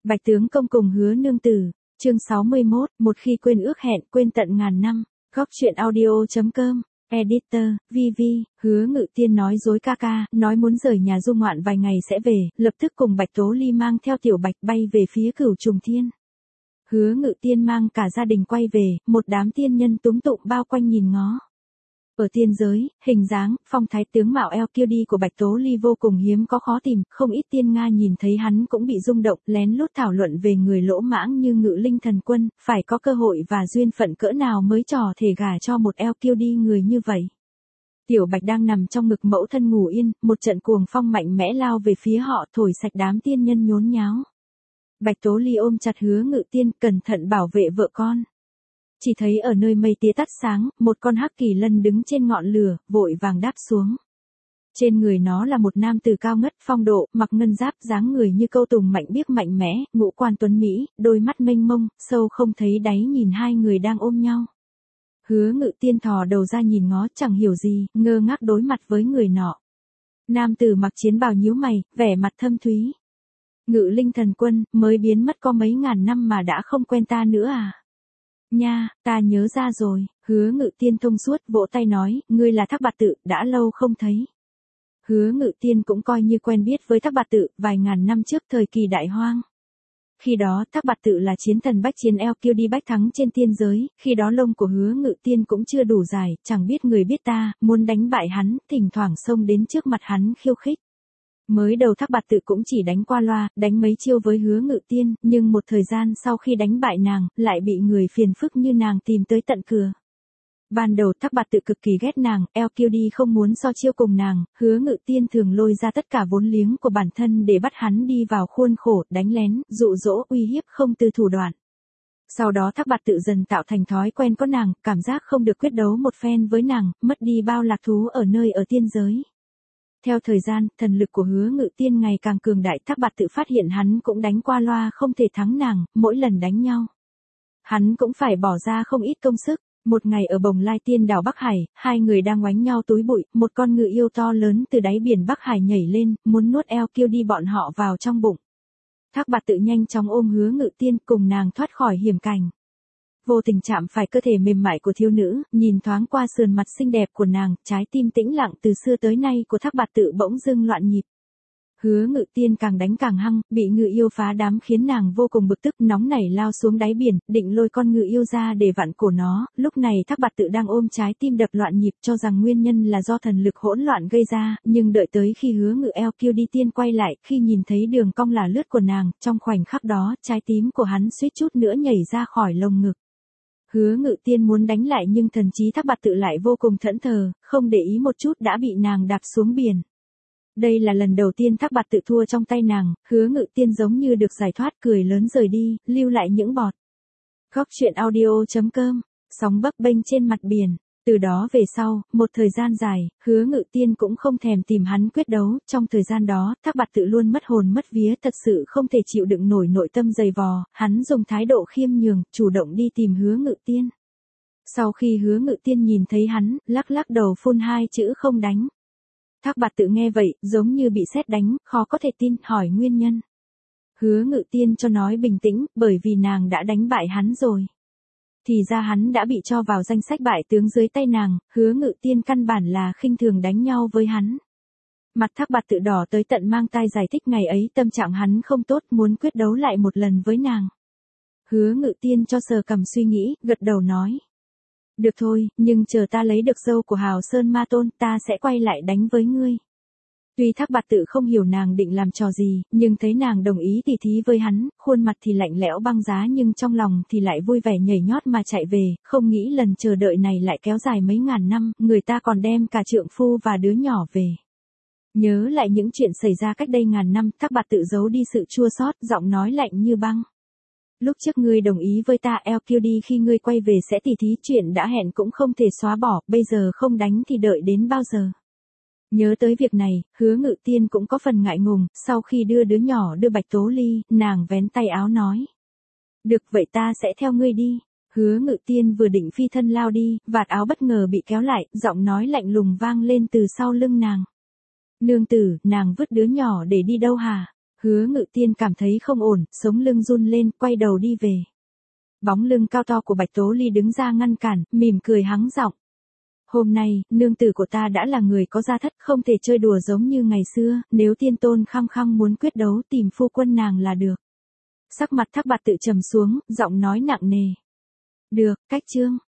Bạch tướng công cùng Hứa nương tử, chương 61, một khi quên ước hẹn, quên tận ngàn năm. Góc truyện audio.com, editor, VV, Hứa Ngự Tiên nói dối ca ca, nói muốn rời nhà du ngoạn vài ngày sẽ về, lập tức cùng Bạch Tố Ly mang theo Tiểu Bạch bay về phía Cửu Trùng Thiên. Hứa Ngự Tiên mang cả gia đình quay về, một đám tiên nhân túm tụm bao quanh nhìn ngó. Ở tiên giới, hình dáng, phong thái tướng mạo eo kiêu đi của Bạch Tố Ly vô cùng hiếm có khó tìm, không ít tiên Nga nhìn thấy hắn cũng bị rung động, lén lút thảo luận về người lỗ mãng như Ngự Linh Thần Quân, phải có cơ hội và duyên phận cỡ nào mới trò thể gả cho một eo kiêu đi người như vậy. Tiểu Bạch đang nằm trong ngực mẫu thân ngủ yên, một trận cuồng phong mạnh mẽ lao về phía họ, thổi sạch đám tiên nhân nhốn nháo. Bạch Tố Ly ôm chặt Hứa Ngự Tiên, cẩn thận bảo vệ vợ con. Chỉ thấy ở nơi mây tía tắt sáng, một con hắc kỳ lân đứng trên ngọn lửa, vội vàng đáp xuống. Trên người nó là một nam tử cao ngất phong độ, mặc ngân giáp, dáng người như câu tùng mạnh biếc mạnh mẽ, ngũ quan tuấn mỹ, đôi mắt mênh mông, sâu không thấy đáy nhìn hai người đang ôm nhau. Hứa Ngự Tiên thò đầu ra nhìn ngó, chẳng hiểu gì, ngơ ngác đối mặt với người nọ. Nam tử mặc chiến bào nhíu mày, vẻ mặt thâm thúy. Ngự Linh Thần Quân, mới biến mất có mấy ngàn năm mà đã không quen ta nữa à? Nha, ta nhớ ra rồi. Hứa Ngự Tiên thông suốt vỗ tay nói, ngươi là Thác Bạt Tự, đã lâu không thấy. Hứa Ngự Tiên cũng coi như quen biết với Thác Bạt Tự, vài ngàn năm trước thời kỳ đại hoang. Khi đó Thác Bạt Tự là chiến thần bách chiến eo kiêu đi bách thắng trên tiên giới, khi đó lông của Hứa Ngự Tiên cũng chưa đủ dài, chẳng biết người biết ta, muốn đánh bại hắn, thỉnh thoảng xông đến trước mặt hắn khiêu khích. Mới đầu Thác Bạt Tự cũng chỉ đánh qua loa, đánh mấy chiêu với Hứa Ngự Tiên, nhưng một thời gian sau khi đánh bại nàng, lại bị người phiền phức như nàng tìm tới tận cửa. Ban đầu Thác Bạt Tự cực kỳ ghét nàng, eo kiêu đi không muốn so chiêu cùng nàng, Hứa Ngự Tiên thường lôi ra tất cả vốn liếng của bản thân để bắt hắn đi vào khuôn khổ, đánh lén, dụ dỗ, uy hiếp không từ thủ đoạn. Sau đó Thác Bạt Tự dần tạo thành thói quen có nàng, cảm giác không được quyết đấu một phen với nàng, mất đi bao lạc thú ở nơi ở tiên giới. Theo thời gian, thần lực của Hứa Ngự Tiên ngày càng cường đại, Thác Bạt Tự phát hiện hắn cũng đánh qua loa không thể thắng nàng, mỗi lần đánh nhau. Hắn cũng phải bỏ ra không ít công sức. Một ngày ở Bồng Lai Tiên đảo Bắc Hải, hai người đang oánh nhau túi bụi, một con ngự yêu to lớn từ đáy biển Bắc Hải nhảy lên, muốn nuốt eo kiêu đi bọn họ vào trong bụng. Thác Bạt Tự nhanh chóng ôm Hứa Ngự Tiên cùng nàng thoát khỏi hiểm cảnh. Vô tình chạm phải cơ thể mềm mại của thiếu nữ, nhìn thoáng qua sườn mặt xinh đẹp của nàng, trái tim tĩnh lặng từ xưa tới nay của Thác Bạt Tự bỗng dưng loạn nhịp. Hứa Ngự Tiên càng đánh càng hăng, bị ngự yêu phá đám khiến nàng vô cùng bực tức, nóng nảy lao xuống đáy biển, định lôi con ngự yêu ra để vặn cổ nó. Lúc này Thác Bạt Tự đang ôm trái tim đập loạn nhịp, cho rằng nguyên nhân là do thần lực hỗn loạn gây ra, nhưng đợi tới khi Hứa Ngự eo kiêu đi tiên quay lại, khi nhìn thấy đường cong là lướt của nàng, trong khoảnh khắc đó, trái tim của hắn suýt chút nữa nhảy ra khỏi lồng ngực. Hứa Ngự Tiên muốn đánh lại nhưng thần trí Thác Bạt Tự lại vô cùng thẫn thờ, không để ý một chút đã bị nàng đạp xuống biển. Đây là lần đầu tiên Thác Bạt Tự thua trong tay nàng, Hứa Ngự Tiên giống như được giải thoát, cười lớn rời đi, lưu lại những bọt. Góc truyện audio.com, sóng bấp bênh trên mặt biển. Từ đó về sau, một thời gian dài, Hứa Ngự Tiên cũng không thèm tìm hắn quyết đấu, trong thời gian đó, Thác Bạt Tự luôn mất hồn mất vía, thật sự không thể chịu đựng nổi nội tâm dày vò, hắn dùng thái độ khiêm nhường, chủ động đi tìm Hứa Ngự Tiên. Sau khi Hứa Ngự Tiên nhìn thấy hắn, lắc lắc đầu phun hai chữ không đánh. Thác Bạt Tự nghe vậy, giống như bị sét đánh, khó có thể tin, hỏi nguyên nhân. Hứa Ngự Tiên cho nói bình tĩnh, bởi vì nàng đã đánh bại hắn rồi. Thì ra hắn đã bị cho vào danh sách bại tướng dưới tay nàng, Hứa Ngự Tiên căn bản là khinh thường đánh nhau với hắn. Mặt Thác Bạt Tự đỏ tới tận mang tai giải thích ngày ấy tâm trạng hắn không tốt, muốn quyết đấu lại một lần với nàng. Hứa Ngự Tiên cho sờ cằm suy nghĩ, gật đầu nói. Được thôi, nhưng chờ ta lấy được dâu của Hào Sơn Ma Tôn, ta sẽ quay lại đánh với ngươi. Tuy Thác Bạt Tự không hiểu nàng định làm trò gì, nhưng thấy nàng đồng ý tỉ thí với hắn, khuôn mặt thì lạnh lẽo băng giá nhưng trong lòng thì lại vui vẻ nhảy nhót mà chạy về, không nghĩ lần chờ đợi này lại kéo dài mấy ngàn năm, người ta còn đem cả trượng phu và đứa nhỏ về. Nhớ lại những chuyện xảy ra cách đây ngàn năm, Thác Bạt Tự giấu đi sự chua xót, giọng nói lạnh như băng. Lúc trước ngươi đồng ý với ta eo kiêu đi khi ngươi quay về sẽ tỉ thí, chuyện đã hẹn cũng không thể xóa bỏ, bây giờ không đánh thì đợi đến bao giờ. Nhớ tới việc này, Hứa Ngự Tiên cũng có phần ngại ngùng, sau khi đưa đứa nhỏ đưa Bạch Tố Ly, nàng vén tay áo nói. Được vậy ta sẽ theo ngươi đi. Hứa Ngự Tiên vừa định phi thân lao đi, vạt áo bất ngờ bị kéo lại, giọng nói lạnh lùng vang lên từ sau lưng nàng. Nương tử, nàng vứt đứa nhỏ để đi đâu hả? Hứa Ngự Tiên cảm thấy không ổn, sống lưng run lên, quay đầu đi về. Bóng lưng cao to của Bạch Tố Ly đứng ra ngăn cản, mỉm cười hắng giọng. Hôm nay, nương tử của ta đã là người có gia thất, không thể chơi đùa giống như ngày xưa, nếu tiên tôn khăng khăng muốn quyết đấu tìm phu quân nàng là được. Sắc mặt Thác Bạt tự trầm xuống, giọng nói nặng nề. Được, cách chương.